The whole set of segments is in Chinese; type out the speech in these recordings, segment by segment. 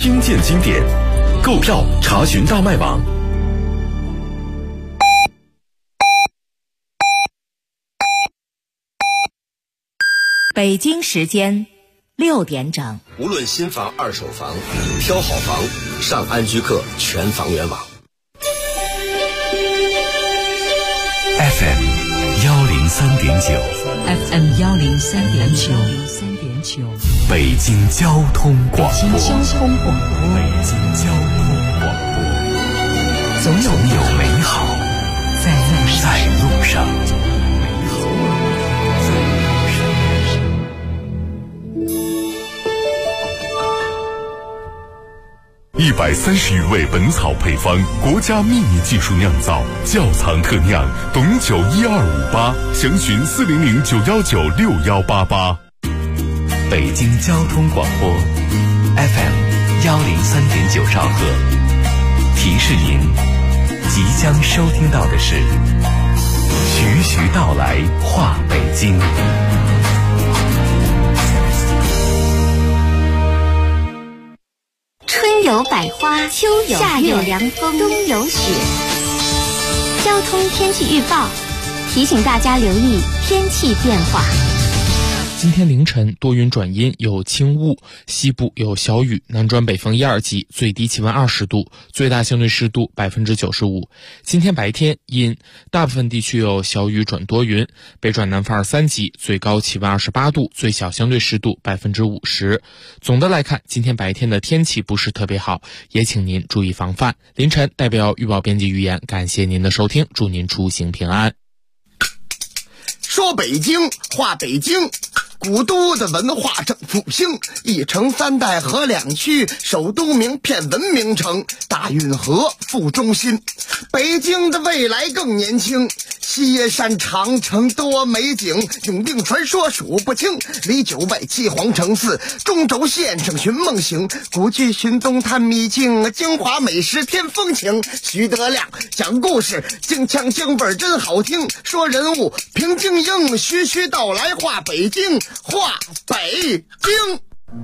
听见经典，购票查询大麦网。 北京时间6点整。 无论新房、二手房，挑好房上安居客全房源网。 FM 103.9 FM 103.9 北京交通广播。 北京交通广播。 总有美好在路上。130余味本草配方，国家秘密技术酿造，窖藏特酿，董酒1258，详询400-919-6188。北京交通广播 FM 103.9兆赫，提示您即将收听到的是徐徐道来话北京。 春有百花，秋有夏有凉风，冬有雪。交通天气预报提醒大家留意天气变化。 今天凌晨多云转阴，有轻雾，西部有小雨，南转北风1、2级，最低气温20度，最大相对湿度95%。今天白天阴，大部分地区有小雨转多云，北转南风2、3级，最高气温28度，最小相对湿度50%。总的来看，今天白天的天气不是特别好，也请您注意防范。凌晨代表预报编辑语言，感谢您的收听，祝您出行平安。 说北京话北京，古都的文化正复兴，一城三代河两区，首都名片文明城，大运河副中心。北京的未来更年轻，西山长城多美景，永定传说数不清，离九外七皇城寺，中轴线上寻梦行，古剧寻踪探秘境，京华美食添风情。徐德亮讲故事，京腔京味真好听，说人物平静应，徐徐道来话北京，话北京。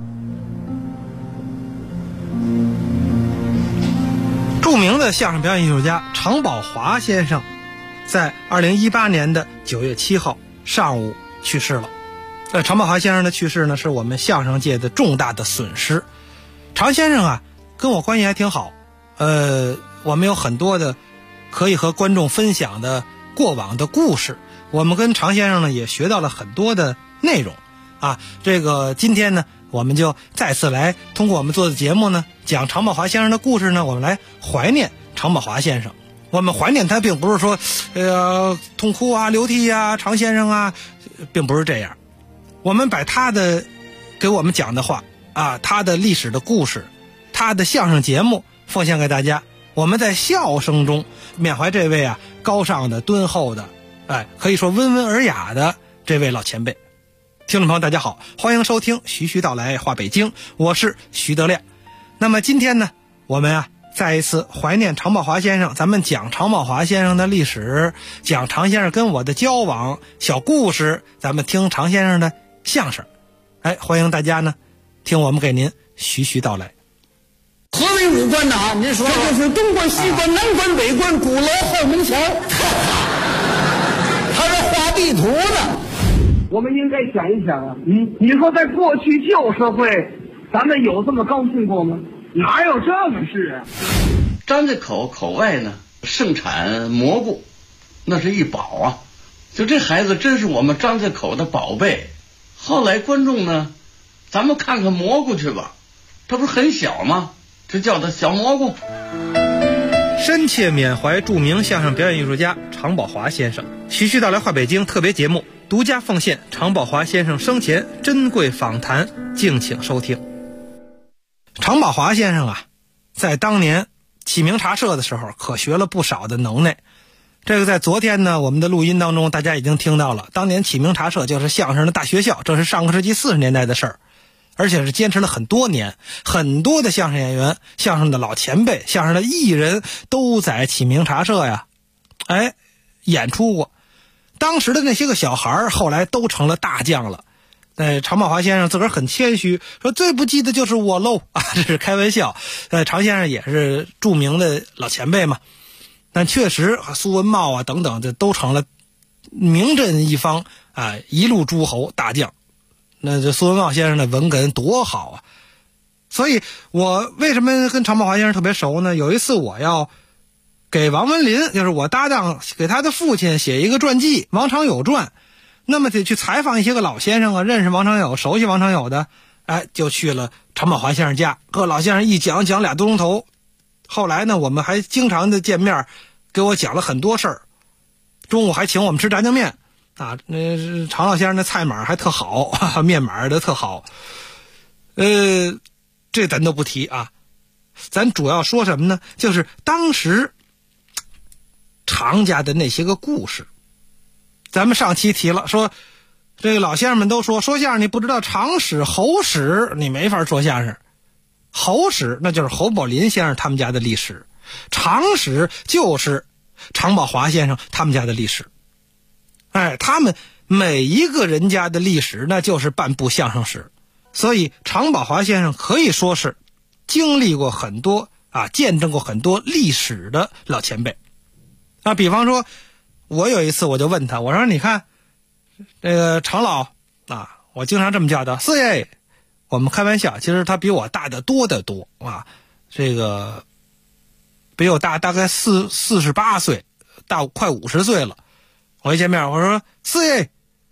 著名的相声表演艺术家常宝华先生在2018年的9月7号上午去世了。常宝华先生的去世呢，是我们相声界的重大的损失。常先生啊，跟我关系还挺好，我们有很多的可以和观众分享的过往的故事，我们跟常先生呢也学到了很多的内容啊。这个今天呢，我们就再次来通过我们做的节目呢，讲常宝华先生的故事呢，我们来怀念常宝华先生。我们怀念他并不是说痛哭啊流涕啊常先生啊，并不是这样。我们把他的给我们讲的话啊，他的历史的故事，他的相声节目奉献给大家，我们在笑声中缅怀这位啊高尚的敦厚的可以说温文尔雅的这位老前辈。听众朋友大家好，欢迎收听徐徐道来话北京，我是徐德亮。那么今天呢，我们啊再一次怀念常宝华先生，咱们讲常宝华先生的历史，讲常先生跟我的交往小故事，咱们听常先生的相声。欢迎大家呢听我们给您徐徐道来。 何为五官呢？您说这就是东关西关南关北关鼓楼后门桥，他是画地图呢。 我们应该想一想啊，你说在过去旧社会，咱们有这么高兴过吗？哪有这么事啊？ 张家口外呢盛产蘑菇，那是一宝啊，就这孩子真是我们张家口的宝贝。后来观众呢，咱们看看蘑菇去吧，这不是很小吗？这叫他小蘑菇。 深切缅怀著名相声表演艺术家常宝华先生，徐徐道来话北京特别节目独家奉献常宝华先生生前珍贵访谈，敬请收听。常宝华先生啊，在当年启明茶社的时候可学了不少的能耐。这个在昨天呢，我们的录音当中大家已经听到了，当年启明茶社就是相声的大学校，这是上个世纪40年代的事儿，而且是坚持了很多年，很多的相声演员、相声的老前辈、相声的艺人都在启明茶社呀演出过。当时的那些个小孩后来都成了大将了， 常宝华先生自个儿很谦虚，说最不济的就是我喽啊，这是开玩笑。常先生也是著名的老前辈嘛，但确实苏文茂啊等等，这都成了名震一方啊，一路诸侯大将。那这苏文茂先生的文哏多好啊！所以我为什么跟常宝华先生特别熟呢？有一次我要给王文林，就是我搭档，给他的父亲写一个传记《王长友传》，那么得去采访一些个老先生啊，认识王长友、熟悉王长友的，就去了常宝华先生家，和老先生一讲2多钟头。后来呢，我们还经常的见面，给我讲了很多事儿。中午还请我们吃炸酱面啊，常老先生的菜码还特好，面码的特好。这咱都不提啊，咱主要说什么呢？就是当时常家的那些个故事。咱们上期提了，说这个老先生们都说相声你不知道常史侯史你没法说相声。侯史那就是侯宝林先生他们家的历史，常史就是常宝华先生他们家的历史。他们每一个人家的历史那就是半部相声史。所以常宝华先生可以说是经历过很多见证过很多历史的老前辈。比方说我有一次我就问他，我说你看这个常老我经常这么叫他四爷，我们开玩笑，其实他比我大得多得多这个比我大概48岁，大快50岁了。我一见面我说四爷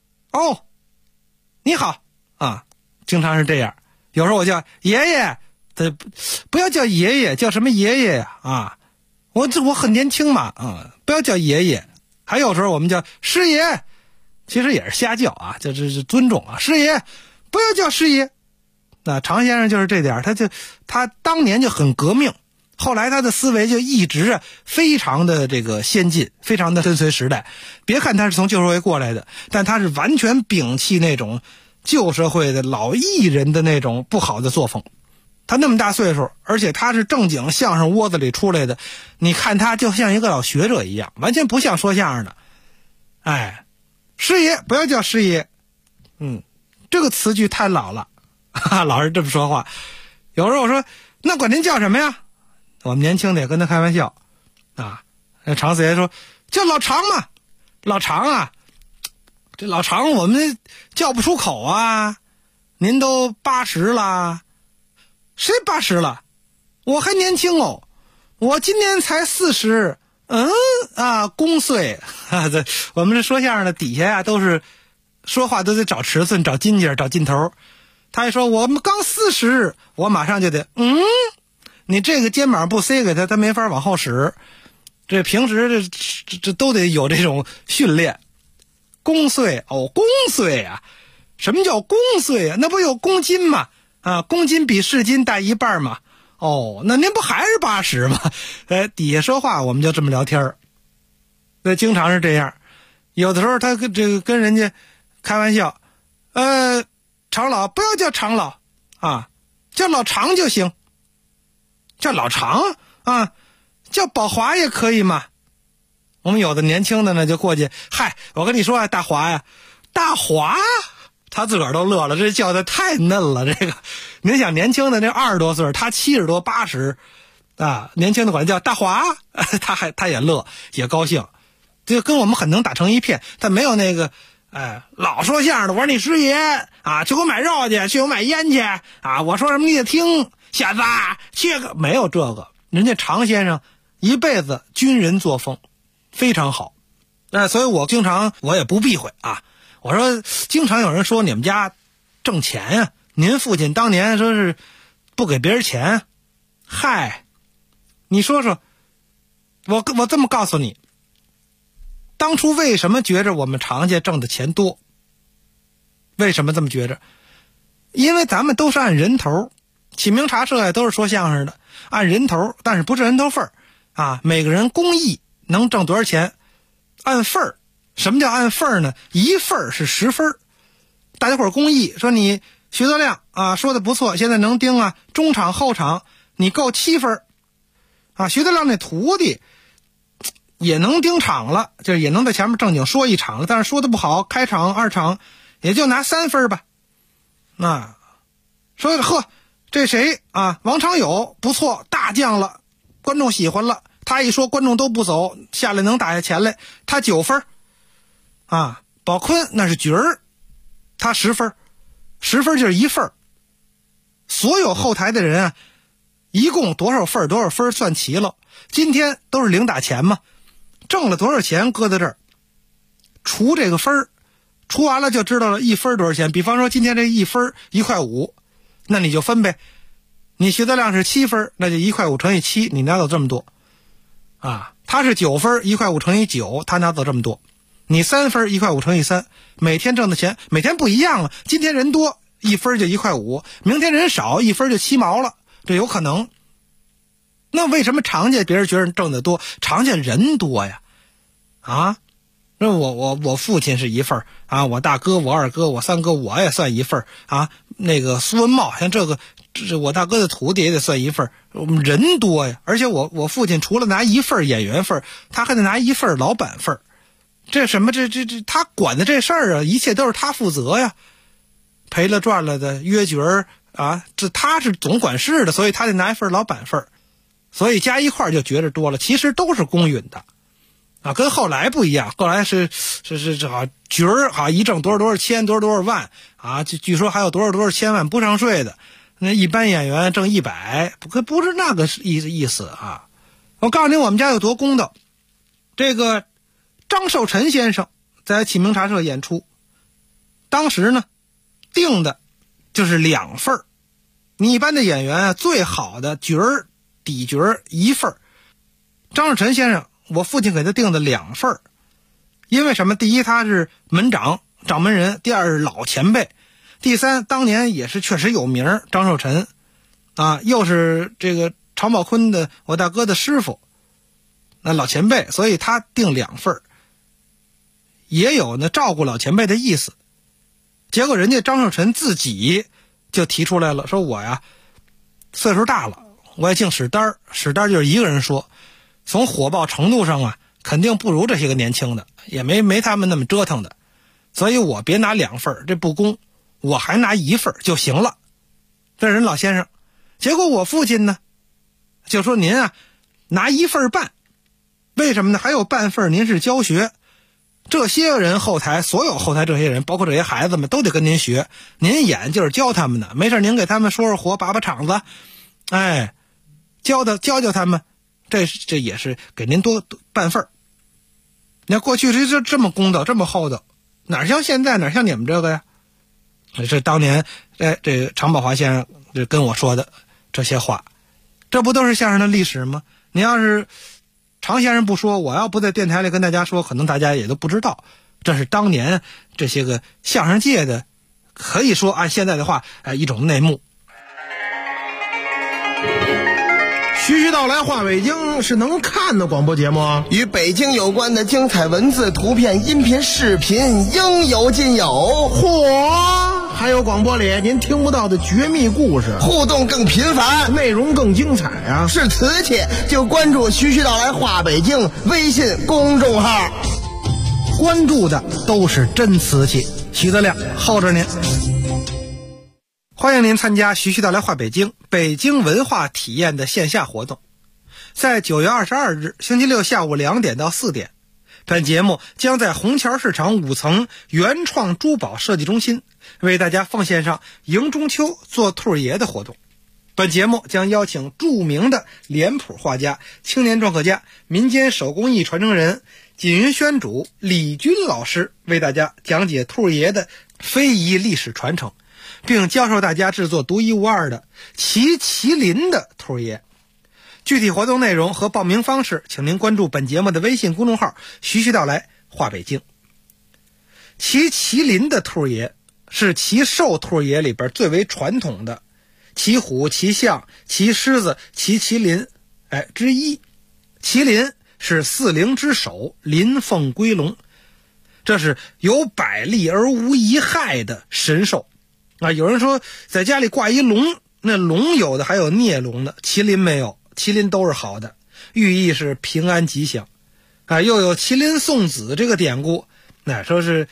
你好经常是这样。有时候我叫爷爷，不要叫爷爷，叫什么爷爷呀我很年轻嘛不要叫爷爷。还有时候我们叫师爷，其实也是瞎叫就是尊重师爷，不要叫师爷。那常先生就是这点，他当年就很革命，后来他的思维就一直非常的这个先进，非常的跟随时代。别看他是从旧社会过来的，但他是完全摒弃那种旧社会的老艺人的那种不好的作风。他那么大岁数，而且他是正经相声窝子里出来的，你看他就像一个老学者一样，完全不像说相声的。师爷不要叫师爷，这个词句太老了，老是这么说话。有时候我说那管您叫什么呀？我们年轻的也跟他开玩笑常四爷说叫老常嘛，老常这老常我们叫不出口您都80了。谁80了？我还年轻我今年才40。公岁我们这说相声的底下都是说话都得找尺寸，找筋劲，找劲头。他一说我们刚40，我马上就得你这个肩膀不塞给他没法往后使。这平时这都得有这种训练。公岁公岁什么叫公岁那不有公斤吗？公斤比市斤大1半嘛。那您不还是80吗？底下说话我们就这么聊天。那经常是这样。有的时候他跟人家开玩笑，常老不要叫常老叫老常就行。叫老常叫宝华也可以嘛。我们有的年轻的呢就过去，我跟你说大华大华，他自个儿都乐了，这叫的太嫩了。这个您想年轻的那20多岁，他70多80年轻的管他叫大华，他也乐也高兴，就跟我们很能打成一片。他没有那个老说相声的，我说你师爷去给我买肉去给我买烟去我说什么你得听，小子去个没有这个。人家常先生一辈子军人作风非常好。所以我经常我也不避讳我说经常有人说你们家挣钱您父亲当年说是不给别人钱。你说说，我这么告诉你，当初为什么觉着我们常家挣的钱多？为什么这么觉着？因为咱们都是按人头，启明茶社都是说相声的，按人头，但是不是人头份每个人公益能挣多少钱，按份儿。什么叫按份儿呢？1份是10分。大家伙儿公益说你徐德亮说的不错，现在能盯中场后场你够7分徐德亮那徒弟也能盯场了，就是也能在前面正经说一场了，但是说的不好，开场2场也就拿3分吧。 说呵，这谁啊？王长友不错，大将了，观众喜欢了。他一说，观众都不走，下来能打下钱来。他9分啊，宝坤那是角儿，他10分，10分就是1分。所有后台的人啊，一共多少分算齐了。今天都是零打钱嘛，挣了多少钱搁在这儿，除这个分，除完了就知道了1分多少钱。比方说今天这1分1块5，那你就分呗。你徐德亮是7分，那就1块5乘以7，你拿走这么多啊。他是9分，1块5乘以9，他拿走这么多。你3分，1块5乘以3，每天挣的钱每天不一样啊。今天人多1分就1块5，明天人少1分就7毛了，这有可能。那为什么常家别人觉得挣得多？常家人多呀，啊，那我父亲是1份啊，我大哥、我二哥、我三哥我也算1份啊。那个苏文茂像这我大哥的徒弟也得算1份，我们人多呀。而且我父亲除了拿1份演员份，他还得拿1份老板份。这什么这他管的这事儿啊，一切都是他负责呀。赔了赚了的约角儿啊，这他是总管事的，所以他得拿1份老板份。所以加一块就觉着多了，其实都是公允的啊，跟后来不一样。后来是角儿啊，一挣多少千，多少万啊，据说还有多少千万不上税的。那一般演员挣100，不是那个意思啊。我告诉你，我们家有多公道。这个张寿臣先生在启明茶社演出，当时呢定的就是2份。你一般的演员啊，最好的角儿底角1份，张寿臣先生我父亲给他定的2份。因为什么？第一，他是门长掌门人；第二是老前辈；第三，当年也是确实有名，张寿臣啊，又是这个常宝坤的我大哥的师傅，那老前辈，所以他定2份，也有呢照顾老前辈的意思。结果人家张寿臣自己就提出来了，说我呀岁数大了，我也净使单就是一个人说，从火爆程度上啊，肯定不如这些个年轻的，也没他们那么折腾的，所以我别拿2份，这不公，我还拿1份就行了。这人老先生，结果我父亲呢就说您啊拿1份半，为什么呢？还有半份您是教学。这些人后台，所有后台这些人，包括这些孩子们都得跟您学，您演就是教他们的，没事您给他们说说活，把场子，哎，教他们，这也是给您多半份。你看过去就这么公道，这么厚道，哪像现在，哪像你们这个呀？这当年这个常宝华先生就跟我说的这些话，这不都是相声的历史吗？你要是常先生不说，我要不在电台里跟大家说，可能大家也都不知道，这是当年这些个相声界的，可以说按现在的话，一种内幕。 徐徐道来话北京是能看的广播节目， 与北京有关的精彩文字、图片、音频、视频应有尽有。 嚯！还有广播里您听不到的绝密故事， 互动更频繁， 内容更精彩啊！ 是瓷器就关注徐徐道来话北京微信公众号， 关注的都是真瓷器。徐德亮候着您。欢迎您参加徐徐道来话北京北京文化体验的线下活动，在9月22日星期六下午2点到4点，本节目将在虹桥市场5层原创珠宝设计中心为大家奉献上迎中秋做兔爷的活动。本节目将邀请著名的脸谱画家、青年篆刻家、民间手工艺传承人锦云轩主李军老师为大家讲解兔爷的非遗历史传承，并教授大家制作独一无二的骑麒麟的兔爷。具体活动内容和报名方式，请您关注本节目的微信公众号徐徐道来话北京。骑麒麟的兔爷是骑兽兔爷里边最为传统的骑虎、骑象、骑狮子、骑麒麟之一。麒麟是4灵之首，麟凤龟龙，这是有百利而无一害的神兽啊。有人说在家里挂一龙，那龙有的还有孽龙的，麒麟没有，麒麟都是好的，寓意是平安吉祥啊。又有麒麟送子这个典故，那说是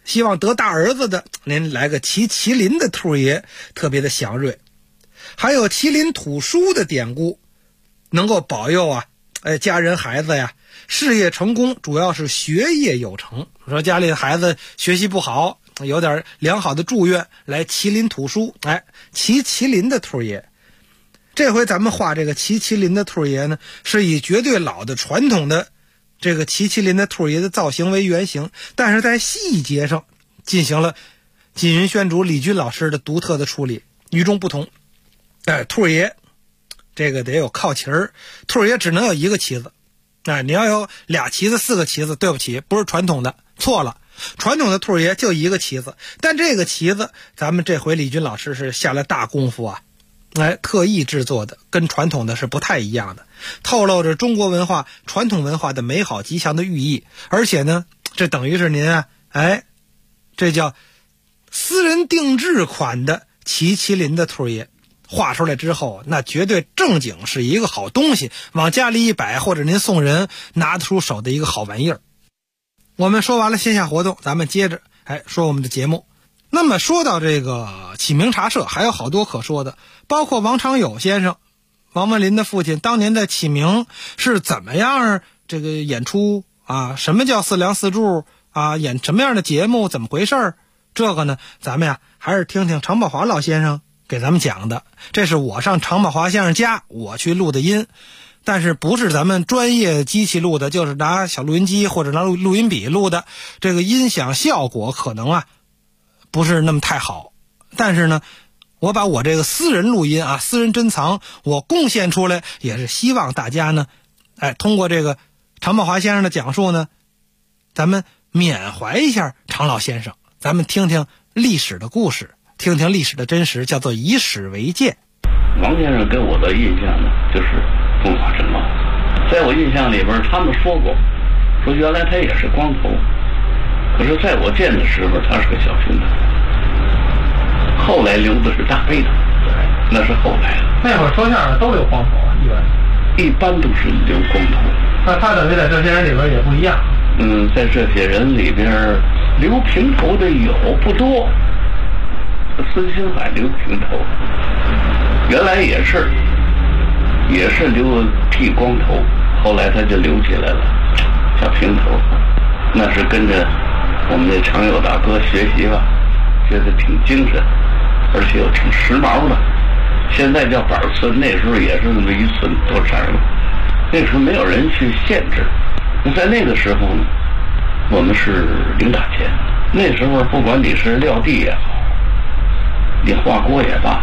希望得大儿子的，您来个骑麒麟的兔爷，特别的祥瑞。还有麒麟吐书的典故，能够保佑啊，家人孩子呀事业成功，主要是学业有成。说家里的孩子学习不好，有点良好的祝愿，来麒麟吐书，骑麒麟的兔爷。这回咱们画这个骑麒麟的兔爷呢，是以绝对老的传统的这个骑麒麟的兔爷的造型为原型，但是在细节上进行了锦云宣主李军老师的独特的处理，与众不同。兔爷这个得有靠旗儿，兔爷只能有一个旗子。你要有俩旗子4个旗子，对不起，不是传统的，错了。传统的兔爷就一个旗子，但这个旗子咱们这回李军老师是下了大功夫啊，特意制作的，跟传统的是不太一样的，透露着中国文化传统文化的美好吉祥的寓意。而且呢，这等于是您这叫私人定制款的骑麒麟的兔爷，画出来之后，那绝对正经是一个好东西，往家里一摆，或者您送人拿得出手的一个好玩意儿。我们说完了线下活动，咱们接着说我们的节目。那么说到这个启明茶社，还有好多可说的，包括王长友先生，王文林的父亲，当年在启明是怎么样这个演出啊？什么叫四梁四柱啊？演什么样的节目？怎么回事？这个呢，咱们还是听听常宝华老先生给咱们讲的。这是我上常宝华先生家我去录的音，但是不是咱们专业机器录的，就是拿小录音机或者拿录音笔录的，这个音响效果可能不是那么太好。但是呢，我把我这个私人录音私人珍藏我贡献出来，也是希望大家呢通过这个常宝华先生的讲述呢，咱们缅怀一下常老先生，咱们听听历史的故事，听听历史的真实，叫做以史为鉴。 王先生给我的印象呢，就是风华正茂。在我印象里边，他们说过，说原来他也是光头，可是在我见的时候，他是个小平头，后来留的是大背头，那是后来了。 那会儿说相声都留光头一般都是留光头。 那他等于在这些人里边也不一样。 在这些人里边，留平头的有不多。孙兴海留平头，原来也是留剃光头，后来他就留起来了小平头，那是跟着我们这常友大哥学习吧，觉得挺精神，而且又挺时髦的。现在叫板寸，那时候也是那么1寸多长了，那时候没有人去限制。在那个时候呢，我们是零打钱，那时候不管你是撂地也好，你画锅也罢，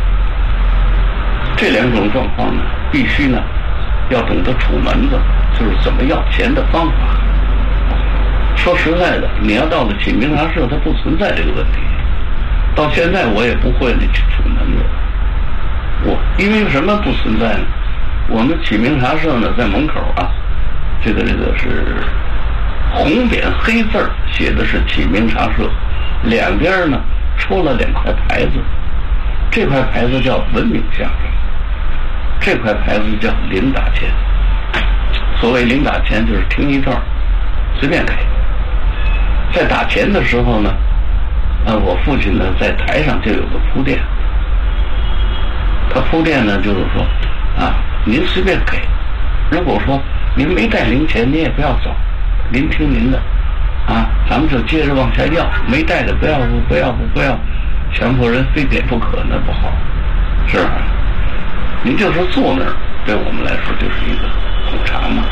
这2种状况呢，必须呢要懂得楚门子，就是怎么要钱的方法。说实在的，你要到了启明茶社，它不存在这个问题。到现在我也不会那楚门子。因为什么不存在呢？我们启明茶社呢，在门口这个是红匾黑字写的是启明茶社，两边呢戳了2块牌子，这块牌子叫文明相声，这块牌子叫零打钱。所谓零打钱，就是听一段随便给。在打钱的时候呢，我父亲呢在台上就有个铺垫，他铺垫呢就是说您随便给，如果说您没带零钱，您也不要走，您听您的咱们就接着往下要，没带的不要强迫人非给不可，那不好，是吧？您就说坐那儿，对我们来说就是一个捧场嘛，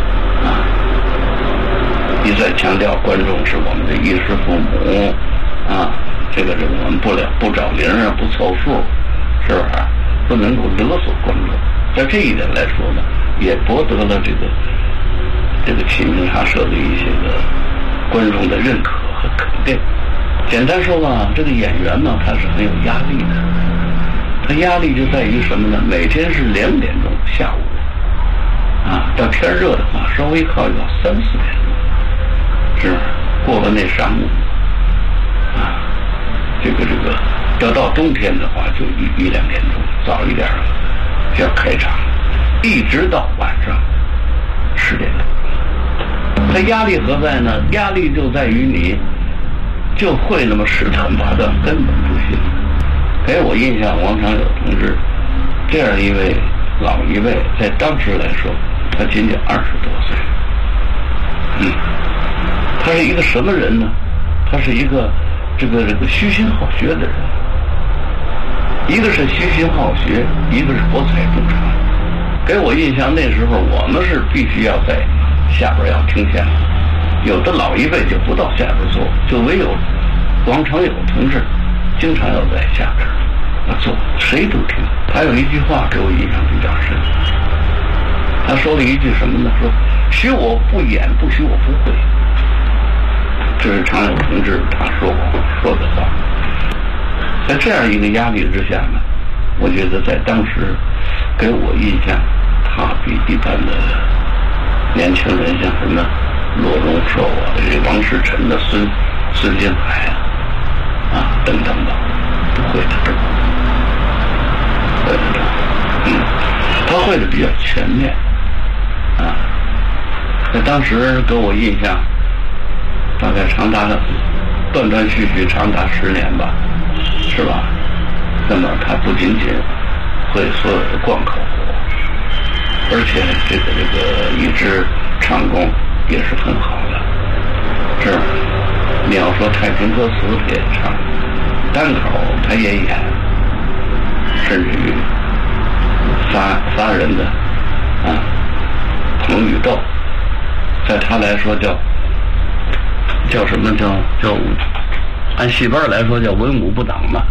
一再强调观众是我们的衣食父母这个我们不找零不凑数，是不是？不能够勒索观众。在这一点来说呢，也博得了这个启明茶社的一些个观众的认可和肯定。简单说吧，这个演员呢，他是很有压力的。他压力就在于什么呢？每天是2点钟下午到天热的话，稍微靠到3、4点钟，是过了那晌午这个要到冬天的话，就1、2点钟，早一点就要开场，一直到晚上10点多。他压力何在呢？压力就在于你就会那么10段8段，根本不行。给我印象，王长友同志这样一位老一辈，在当时来说，他仅仅20多岁。他是一个什么人呢？他是一个这个虚心好学的人。一个是虚心好学，一个是博采众长。给我印象，那时候我们是必须要在下边要听讲，有的老一辈就不到下边坐，就唯有王长友同志经常要在下边坐，谁都听。他有一句话给我印象比较深，他说了一句什么呢？说许我不演，不许我不会。这是长友同志他说的话。在这样一个压力之下呢，我觉得在当时给我印象，他比一般的年轻人，像什么罗荣寿啊、这王世臣的孙金海等等的，不会的多，会的多。他会的比较全面在当时给我印象，大概长达断断续续长达10年吧，是吧？那么他不仅仅会所有的贯口，而且这个一支唱功也是很好的，是吧？你要说太平歌词他也唱，单口他也演，甚至于仨人的彭与窦，在他来说叫什么？叫按戏班来说叫文武不挡嘛。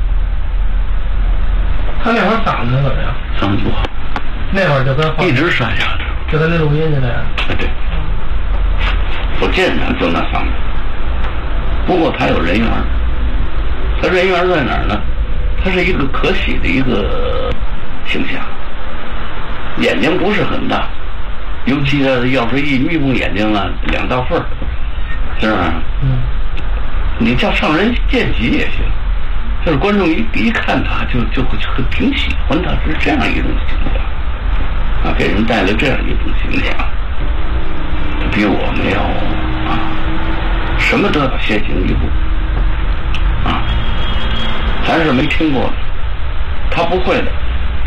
他那会儿嗓子怎么样？ 嗓子不好， 那会儿就跟一直沙哑着， 就跟那录音去那样。 对，不见他就那嗓子。不过他有人缘，他人缘在哪儿呢？他是一个可喜的一个形象，眼睛不是很大，尤其要是一眯缝眼睛了，2道缝，是吧？你叫上人见己也行，就是观众一看他就挺喜欢他，是这样一种形象给人带来这样一种形象。比我们要什么都要先行一步咱是没听过的，他不会的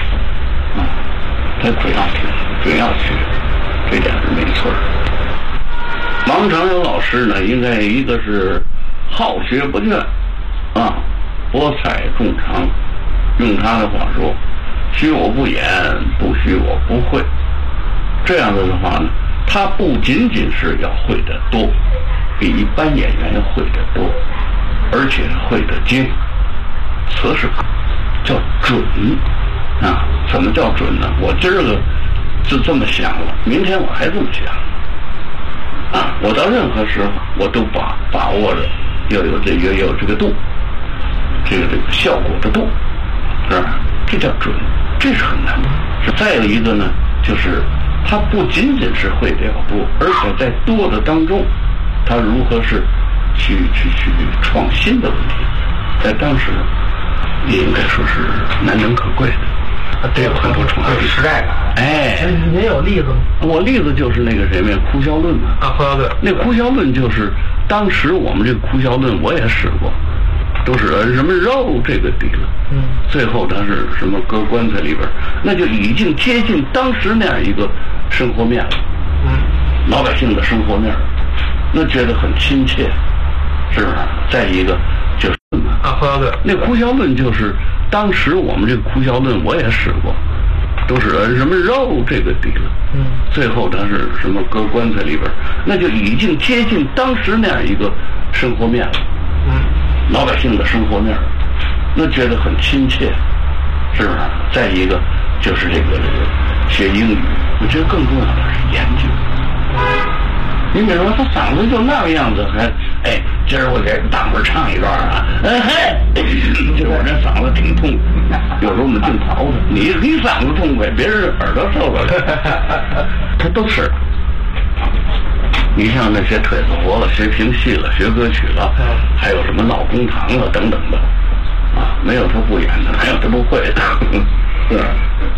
他准要听，准要学，这点是没错的。王长友老师呢，应该一个是好学不倦博采众长，用他的话说，许我不演，不许我不会。这样子的话呢，他不仅仅是要会得多，比一般演员要会得多，而且会得精，词是叫准怎么叫准呢？我今儿个就这么想了，明天我还这么想我到任何时候我都把握着要有这个度，这个效果的度，是吧？这叫准，这是很难的。再有一个呢，就是他不仅仅是会了多，而且在多的当中，他如何是去创新的问题，在当时也应该说是难能可贵的。这有很多创新， 时代感。您有例子吗？ 我例子就是那个谁呀，哭笑论哭笑论。 那哭笑论就是当时我们这个哭笑论我也使过，都是什么绕这个底了，最后他是什么搁棺材里边，那就已经接近当时那样一个生活面了，老百姓的生活面，那觉得很亲切，是不是？再一个就是哭笑论， 那哭笑论就是当时我们这个哭笑论我也使过，都是什么绕这个底了，最后他是什么搁棺材里边，那就已经接近当时那样一个生活面了，老百姓的生活面，那觉得很亲切，是不是？再一个就是这个学英语，我觉得更重要的是研究。你比如说他嗓子就那个样子，还今儿我给大伙儿唱一段就是我这嗓子挺痛快，有时候我们净刨他，你嗓子痛快，别人耳朵受不了，他都是。你像那些腿子活了，学评戏了，学歌曲了，还有什么闹公堂了等等的，没有他不演的，没有他不会的，是。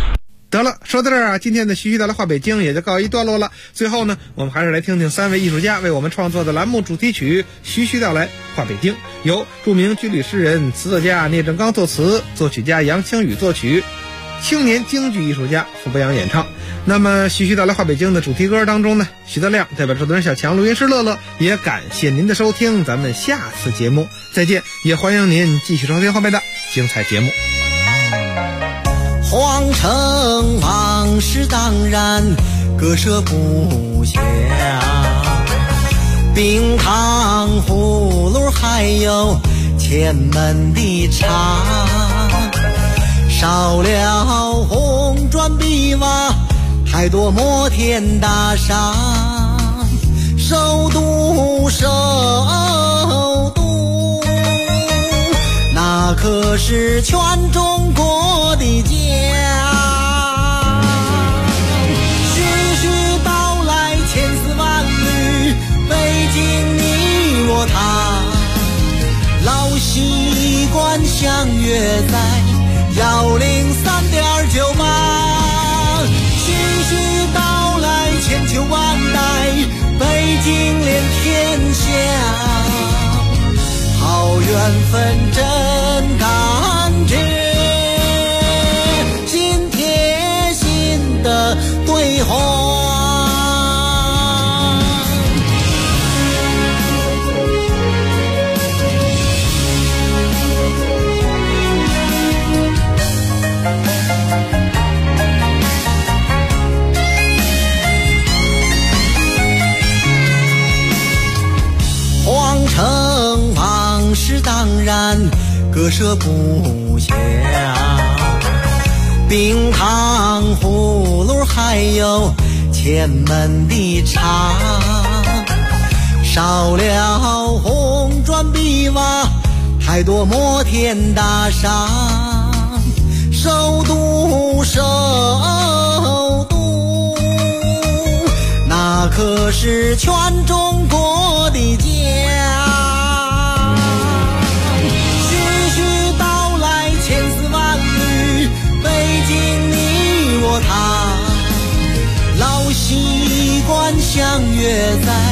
得了，说到这儿啊，今天的徐徐道来话北京也就告一段落了。最后呢，我们还是来听听3位艺术家为我们创作的栏目主题曲《徐徐道来话北京》，由著名军旅诗人、词作家聂正刚作词，作曲家杨清宇作曲，青年京剧艺术家付博洋演唱。那么徐徐道来话北京的主题歌当中呢，徐德亮代表制作人小强、录音师乐乐，也感谢您的收听，咱们下次节目再见，也欢迎您继续收听后面的精彩节目。 皇城往事当然割舍不下，冰糖葫芦还有前门的茶，少了红砖碧瓦，太多摩天大厦，首都那可是全中国的家。徐徐道来千丝万缕，北京你我他，老习惯相约在103.98。徐徐道来千秋万代，北京连天下。好缘分真感觉，心贴心的对话。皇城往事当然割舍不下，冰糖葫芦还有前门的茶，少了红砖碧瓦，太多摩天大厦，首都那可是全中国的家。徐徐道来千丝万缕，北京你我他，老习惯相约在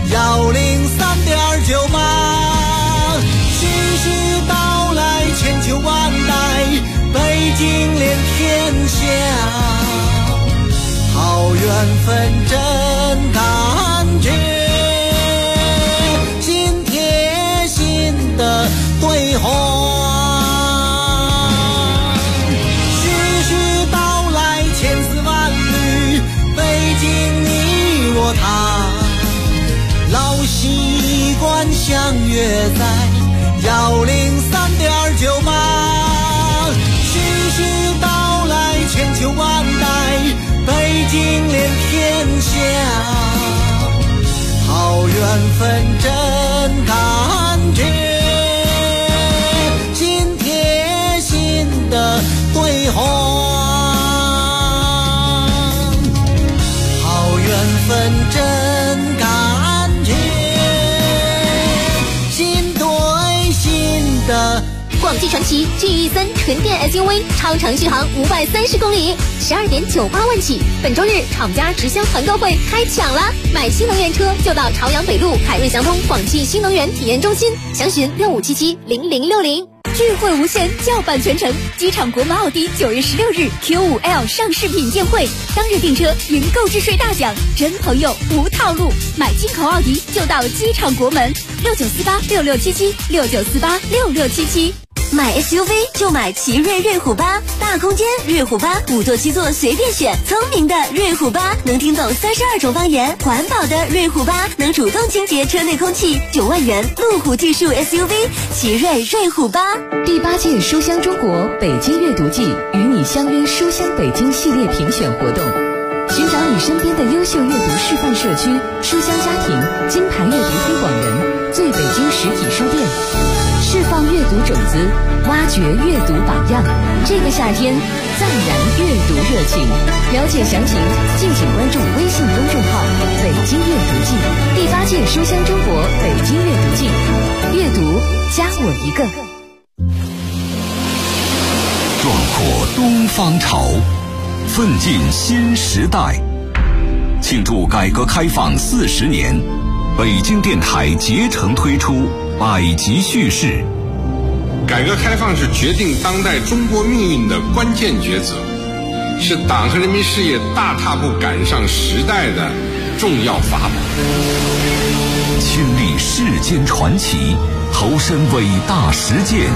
103.98。徐徐道来千秋万代，北京连天下。好缘分真感觉，心贴心的对话。徐徐道来千丝万缕，北京你我他，老习惯相约在103.98。徐徐道来千秋万代，北京连天下。好缘分真感觉，心贴心的对话。好缘分真感觉，心对心的。 广汽传祺 GE3 纯电 SUV 超长续航530公里，12.98万起。本周日厂家直销团购会开抢了，买新能源车就到朝阳北路凯瑞祥通广汽新能源体验中心，详询65770060。聚会无限，叫办全程。机场国门奥迪9月16日 Q5L 上市品鉴会，当日订车赢购置税大奖，真朋友无套路，买进口奥迪就到机场国门，69486677，69486677。 买 SUV 就买奇瑞瑞虎8，大空间瑞虎8，5座7座随便选，聪明的瑞虎8能听懂32种方言，环保的瑞虎8能主动清洁车内空气，9万元路虎技术 SUV 奇瑞瑞虎8。 第8届书香中国北京阅读季与你相约书香北京系列评选活动，寻找你身边的优秀阅读示范社区、书香家庭、金牌阅读推广人、最北京实体书店，释放阅读种子，挖掘阅读榜样。这个夏天，暂燃阅读热情。了解详情，敬请关注微信公众号“北京阅读季”。第8届书香中国北京阅读季，阅读加我一个。 壮阔东方潮， 奋进新时代。庆祝改革开放40年，北京电台竭诚推出百集叙事。 改革开放是决定当代中国命运的关键抉择，是党和人民事业大踏步赶上时代的重要法宝。 亲历世间传奇，投身伟大实践，